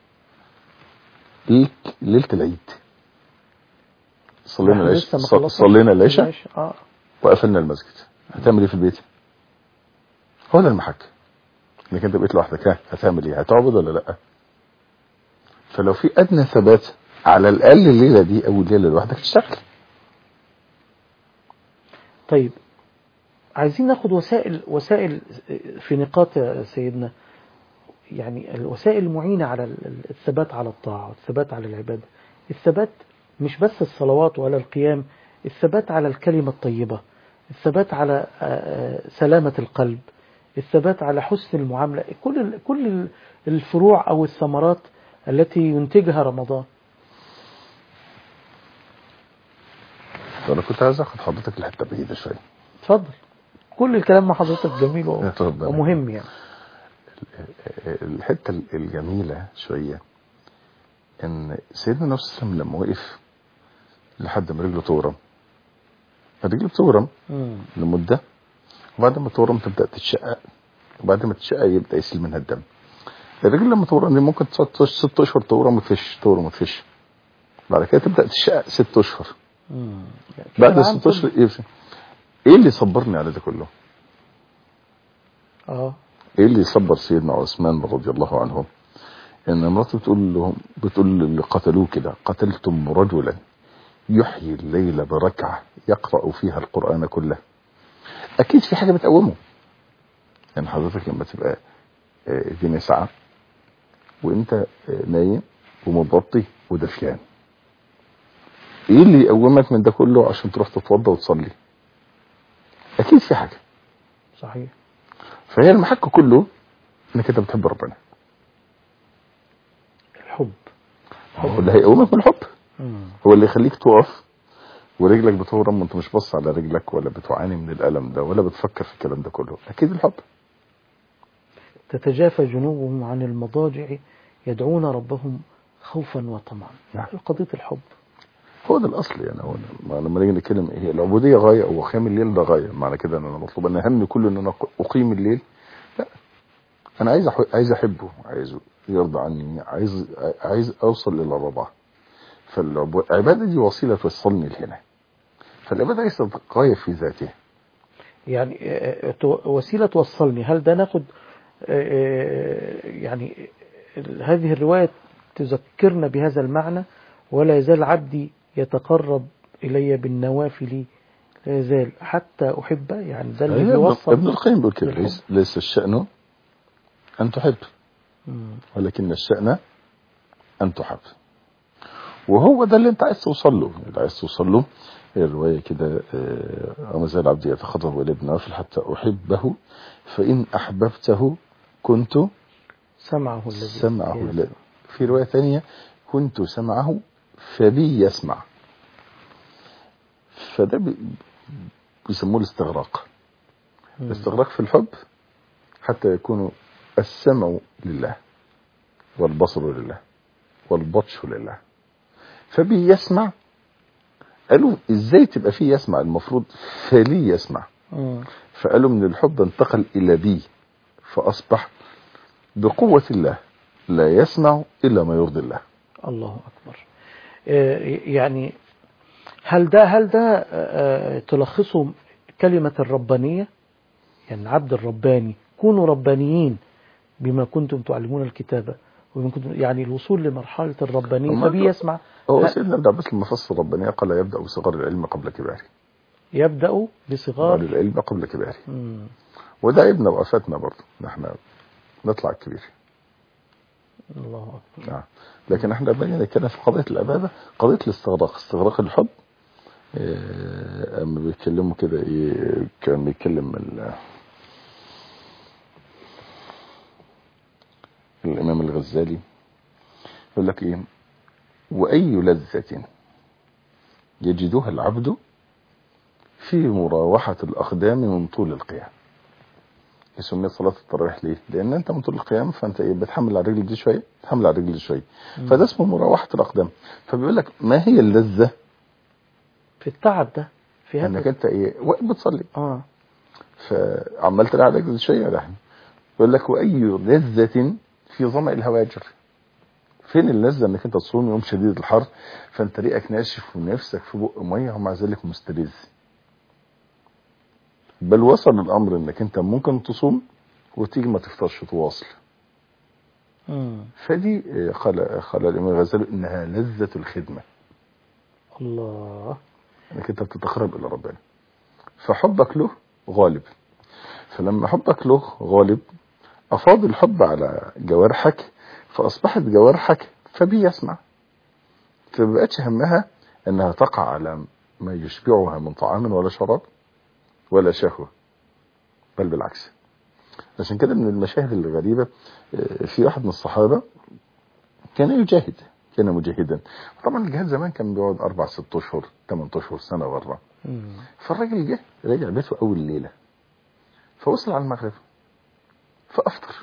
ليك ليله العيد صلينا إحنا العشاء لسه ما خلصناش صلينا العشاء العشاء. اه وقفلنا المسجد، هتعمل ايه في البيت؟ هو ده المحك، انك انت بقيت لوحدك. ها هتعمل ايه؟ هتعبد ولا لا؟ فلو في ادنى ثبات على الاقل الليله دي او الليله لوحدك تشتغل. طيب عايزين ناخد وسائل وسائل في نقاط يا سيدنا، يعني الوسائل المعينة على الثبات على الطاعة والثبات على العبادة. الثبات مش بس الصلوات ولا القيام، الثبات على الكلمة الطيبة، الثبات على سلامة القلب، الثبات على حسن المعاملة، كل كل الفروع أو الثمرات التي ينتجها رمضان. انا كنت عايز اخد حضرتك لحته بعيده شويه. اتفضل. كل الكلام مع حضرتك جميل ومهم يعني. الحته الجميله شويه ان سيدنا النبي صلى الله عليه وسلم لما وقف لحد ما رجله تورم، رجله تورم لمده، وبعد ما تورم تبدا تتشقق، وبعد ما تتشقق يبدا يسيل منها الدم. الرجل لما تورم دي ممكن تقعد ست اشهر تورم وتفش تورم وتفش، بعد كده تبدا تتشقق ست اشهر. بعد ست اشهر ايه اللي صبرني على ده كله؟ اه ايه اللي صبر سيدنا عثمان رضي الله عنه؟ ان مراته بتقول لهم بتقول اللي قتلوه كده: قتلتم رجلا يحيي الليل بركعه يقرا فيها القران كله. اكيد في حاجه بتقومه. يعني حضرتك لما تبقى في ساعه وانت نايم ومبطي ودفيان، ايه اللي يقومك من ده كله عشان تروح تتوضى وتصلي؟ اكيد في حاجه. صحيح. فهي المحك كله انك انت بتحب ربنا. الحب هو اللي هيقومك من الحب. مم. هو اللي يخليك تقف ورجلك بتورم وانت مش بص على رجلك ولا بتعاني من الالم ده ولا بتفكر في الكلام ده كله. اكيد الحب. تتجافى جنوبهم عن المضاجع يدعون ربهم خوفا وطمعا. نعم. قضيه الحب هو ده الاصل. يعني هو لما نيجي نتكلم هي العبوديه غايه وقيام الليل ده غايه. معنى كده ان انا مطلوب ان همي كله ان انا اقيم الليل؟ لا، انا عايز عايز احبه، عايز يرضى عني، عايز عايز اوصل الى الرضا. فالعباده دي وسيله توصلني لهنا. فالعباده ليست غايه في ذاتها، يعني وسيله توصلني. هل ده ناخد يعني هذه الروايه تذكرنا بهذا المعنى؟ ولا يزال عبدي يتقرب إلي بالنوافل لا يزال حتى أحبه. يعني ده اللي بيوصل. ابن القيم بيقول كده: ليس, ليس الشأن أن تحب، ولكن الشأن أن تحب. وهو ده اللي أنت عايز توصل له. اللي عايز توصل له هي الرواية كده: وما زال عبدي يتقرب إلي بالنوافل حتى أحبه فإن أحببته كنت سمعه الذي سمعه الذي. في رواية ثانية: كنت سمعه فبي يسمع. فده بيسموه الاستغراق. الاستغراق في الحب حتى يكون السمع لله والبصر لله والبطش لله. فبي يسمع. قالوا ازاي تبقى فيه يسمع؟ المفروض فلي يسمع. فقالوا من الحب انتقل الى بي، فاصبح بقوة الله لا يسمع الا ما يرضي الله. الله اكبر. يعني هل ده هل ده تلخصه كلمة الربانية؟ يعني العبد الرباني كونوا ربانيين بما كنتم تعلمون الكتابة وبما كنتم، يعني الوصول لمرحلة الربانية. فبي يسمع. هو سيدنا ابن عباس لما فسر الربانية قال: يبدأ بصغار العلم قبل كباره. يبدأ بصغار العلم قبل كباره. وده ابن وقفاتنا برضه، نحن نطلع الكبير. الله أكبر. نعم. لكن احنا بنينا كده في قضية العبادة قضية الاستغراق، استغراق الحب. اما بيتكلموا كده ايه، كان بيتكلم الامام الغزالي الغزالي يقول لك ايه: واي لذة يجدها العبد في مراوحة الاقدام من طول القيام. سميت صلاة التراويح ليه؟ لان انت من طول القيام فانت ايه بتحمل على الرجل دي شوية تحمل على الرجل دي شوية، فده اسمه مراوحة الاقدام. فبيقول لك ما هي اللذة في التعب ده، في هذا انك انت ايه واقف بتصلي اه فعمال تلاقي على رجل شوية رحم. يقول لك واي لذة في ظمأ الهواجر. فين اللذة انك انت تصوم يوم شديد الحر فانت ريقك ناشف ونفسك في بق ميه ومع ذلك مستلذ. بل وصل الامر انك انت ممكن تصوم وتيجي ما تفطرش تواصل. امم فدي قال قال الامام الغزالي انها لذة الخدمة. الله. انك انت بتتقرب الى ربنا فحبك له غالب. فلما حبك له غالب افاض الحب على جوارحك فاصبحت جوارحك فبي يسمع، فمبقتش همها انها تقع على ما يشبعها من طعام ولا شراب ولا شهوة، بل بالعكس. عشان كده من المشاهد الغريبة في واحد من الصحابة كان يجاهد، كان مجاهدا. طبعا الجهاد زمان كان بيقعد اربع ست اشهر ثمان اشهر سنة بره. فالراجل جه رجع بيته اول ليلة فوصل على المغرب فافطر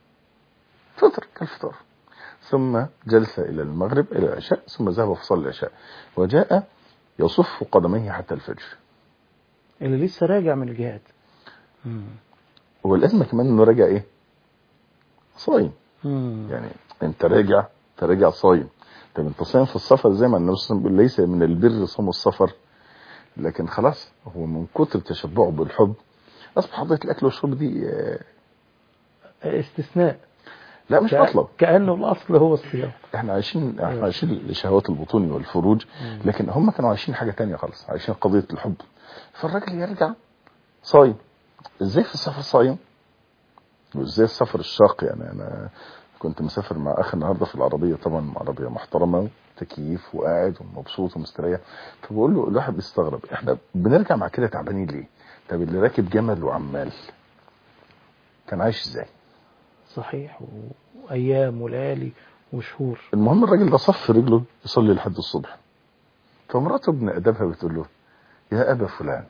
فطر كالفطار، ثم جلس الى المغرب الى العشاء، ثم ذهب فصلى العشاء وجاء يصف قدميه حتى الفجر. اللي لسه راجع من الجهاد. هو الازمه كمان انه راجع ايه؟ صايم. يعني انت راجع تراجع صايم. طب انت صايم في السفر زي ما النبي صلى الله عليه وسلم بيقول ليس من البر صوم السفر، لكن خلاص هو من كتر تشبعه بالحب اصبح حضرة الاكل والشرب دي استثناء. لا مش مطلب، كأنه الأصل هو الصيام. احنا عايشين احنا عايشين لشهوات البطون والفروج، لكن هم كانوا عايشين حاجة تانية خالص، عايشين قضية الحب. فالراجل يرجع صايم. ازاي في السفر صايم؟ وازاي السفر الشاق؟ يعني انا كنت مسافر مع اخي النهارده في العربية، طبعا عربية محترمة تكييف وقاعد ومبسوط ومستريح، فبقول له الواحد بيستغرب احنا بنرجع مع كده تعبانين ليه؟ طب اللي راكب جمل وعمال كان عايش ازاي؟ صحيح، وايام وليالي وشهور. المهم الراجل ده صف رجله يصلي لحد الصبح، فمراته ابن ادبها بتقول له: يا ابا فلان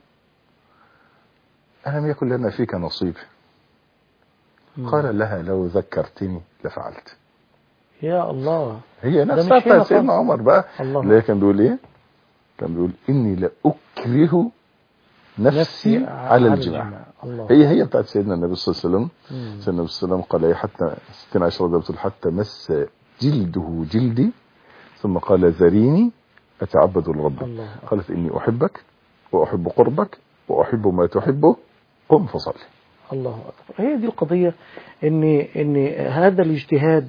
الم يكن لنا فيك نصيب؟ قال لها: لو ذكرتني لفعلت. يا الله. هي نفسها بتاعت سيدنا عمر بقى اللي كان بيقول ايه؟ كان بيقول: اني لاكره نفسي, نفسي على الجماع. الله. هي هي بتاعت سيدنا النبي صلى الله عليه وسلم. سيدنا النبي صلى الله عليه وسلم قال ايه؟ حتى ستين عشرة بتقول حتى مس جلده جلدي ثم قال: ذريني اتعبد لربي. قالت: اني احبك واحب قربك واحب ما تحبه قم فصلي. الله أكبر. هي دي القضية، ان ان هذا الاجتهاد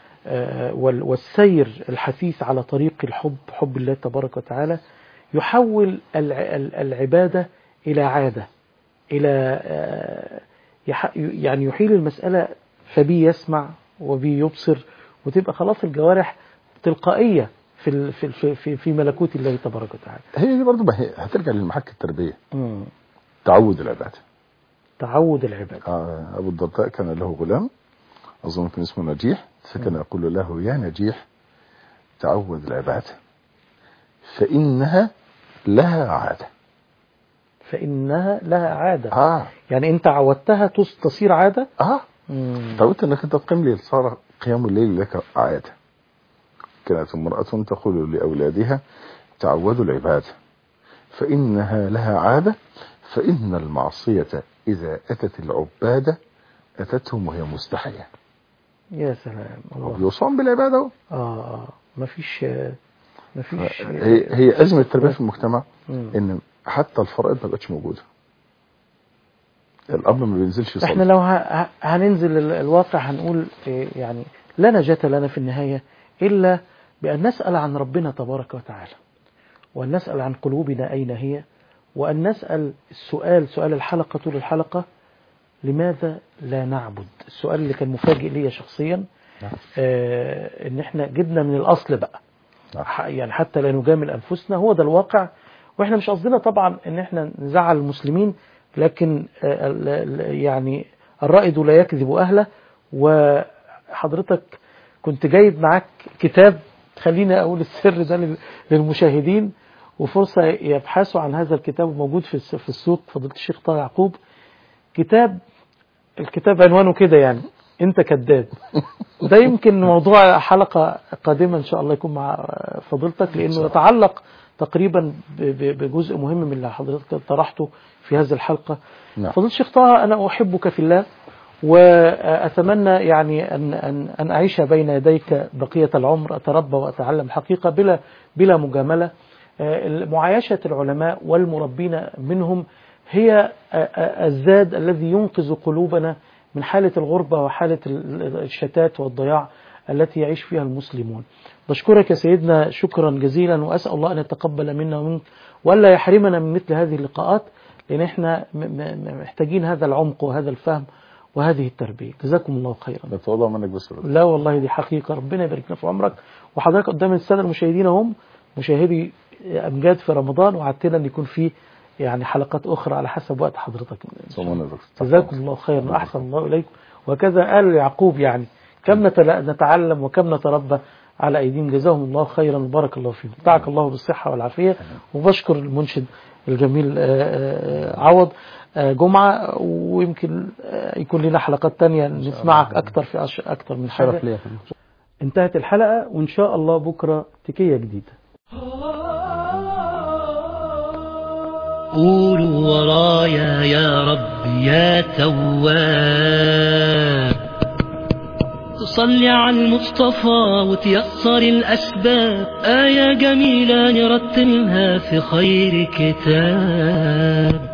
والسير الحثيث على طريق الحب، حب الله تبارك وتعالى، يحول العبادة إلى عادة، إلى يعني يحيل المسألة فبي يسمع وبي يبصر، وتبقى خلاص الجوارح تلقائية في في في في ملكوت الله تبارك وتعالى. هي دي برضه هترجع للمحك التربية. مم. تعود العبادة. تعود العبادة. آه أبو الدرداء كان له غلام أظن كان اسمه نجيح، فكان يقول له: يا نجيح تعود العبادة فإنها لها عادة. فإنها لها عادة. آه. يعني أنت عودتها تصير عادة. آه. تعودت أنك أنت تقيم ليل، صار قيام الليل لك عادة. كانت امرأة تقول لأولادها: تعودوا العبادة فإنها لها عادة، فإن المعصية إذا أتت العبادة أتتهم وهي مستحية. يا سلام. الله. بيصوم بالعبادة. آه ما فيش ما فيش هي, هي أزمة التربية في المجتمع. مم. إن حتى الفرائض ما بقتش موجودة. الأب ما بينزلش يصلي. إحنا لو ه... هننزل الواقع هنقول يعني لا نجاة لنا في النهاية إلا بأن نسأل عن ربنا تبارك وتعالى، وأن نسأل عن قلوبنا أين هي، وأن نسأل السؤال سؤال الحلقة طول الحلقة: لماذا لا نعبد؟ السؤال اللي كان مفاجئ لي شخصيا. آه ان احنا جبنا من الاصل بقى. يعني حتى لا نجامل انفسنا، هو ده الواقع. واحنا مش قصدنا طبعا ان احنا نزعل المسلمين، لكن آه يعني الرائد لا يكذب اهله. وحضرتك كنت جايب معاك كتاب، خليني أقول السر ده للمشاهدين وفرصة يبحثوا عن هذا الكتاب، موجود في في السوق، فضيلة الشيخ طه يعقوب. كتاب الكتاب عنوانه كده يعني أنت كذاب. ده يمكن موضوع حلقة قادمة إن شاء الله يكون مع فضيلتك، لأنه يتعلق تقريبا بجزء مهم من اللي حضرتك طرحته في هذه الحلقة. نعم. فضيلة الشيخ طه، أنا أحبك في الله، وأتمنى يعني أن أن أن أعيش بين يديك بقية العمر، أتربى وأتعلم حقيقة بلا بلا مجاملة. معايشة العلماء والمربين منهم هي الزاد الذي ينقذ قلوبنا من حالة الغربة وحالة الشتات والضياع التي يعيش فيها المسلمون. بشكرك يا سيدنا شكرا جزيلا، وأسأل الله أن يتقبل منا ومنك ولا يحرمنا من مثل هذه اللقاءات، لأن احنا محتاجين هذا العمق وهذا الفهم وهذه التربية. جزاكم الله خيرا. بتوضع منك بس. لا والله دي حقيقة، ربنا يبارك لنا في عمرك. وحضرتك قدام السادة المشاهدين هم مشاهدي أمجاد في رمضان، وعدتنا أن يكون في يعني حلقات أخرى على حسب وقت حضرتك. جزاكم الله خيرا، أحسن الله إليكم. وكذا آل يعقوب، يعني كم نتعلم وكم نتربى على أيديهم. جزاهم الله خيرا وبارك الله فيهم. دعك الله بالصحة والعافية. وبشكر المنشد الجميل عوض جمعة، ويمكن يكون لنا حلقات تانية نسمعك أكتر في أكتر من حاجة. انتهت الحلقة، وإن شاء الله بكرة تكية جديدة. قولوا ورايا يا رب يا تواب، صلي على المصطفى وتيسر الأسباب، آية جميلة نرتلها في خير كتاب،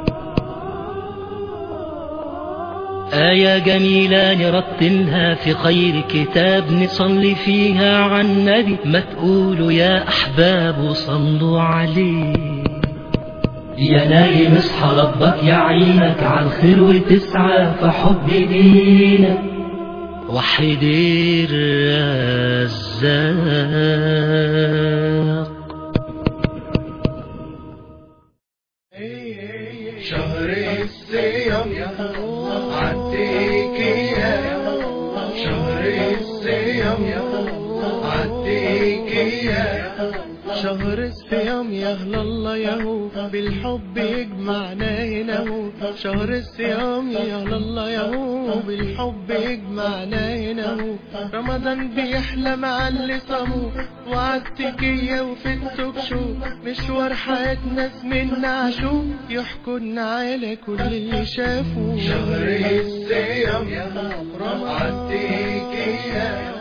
آية جميلة نرتلها في خير كتاب، نصلي فيها عن النبي، ما تقولوا يا أحباب صلوا عليه. يا نايم اصحى ربك يعينك على الخير وتسعى في حب دينك، وحد الرزاق. شهر الصيام عديك يا شهر الصيام عديك يا شهر الصيام يا هلا الله يهو بالحب يجمعنا هنا هو. شهر الصيام يا هلا الله يهو بالحب يجمعنا هنا هو. رمضان بيحلى مع اللي صاموه وعالتكية وفي التوك شو، مشوار حياتنا زميلنا عاشوه يحكولنا على كل اللي شافوه. شهر الصيام عديك يا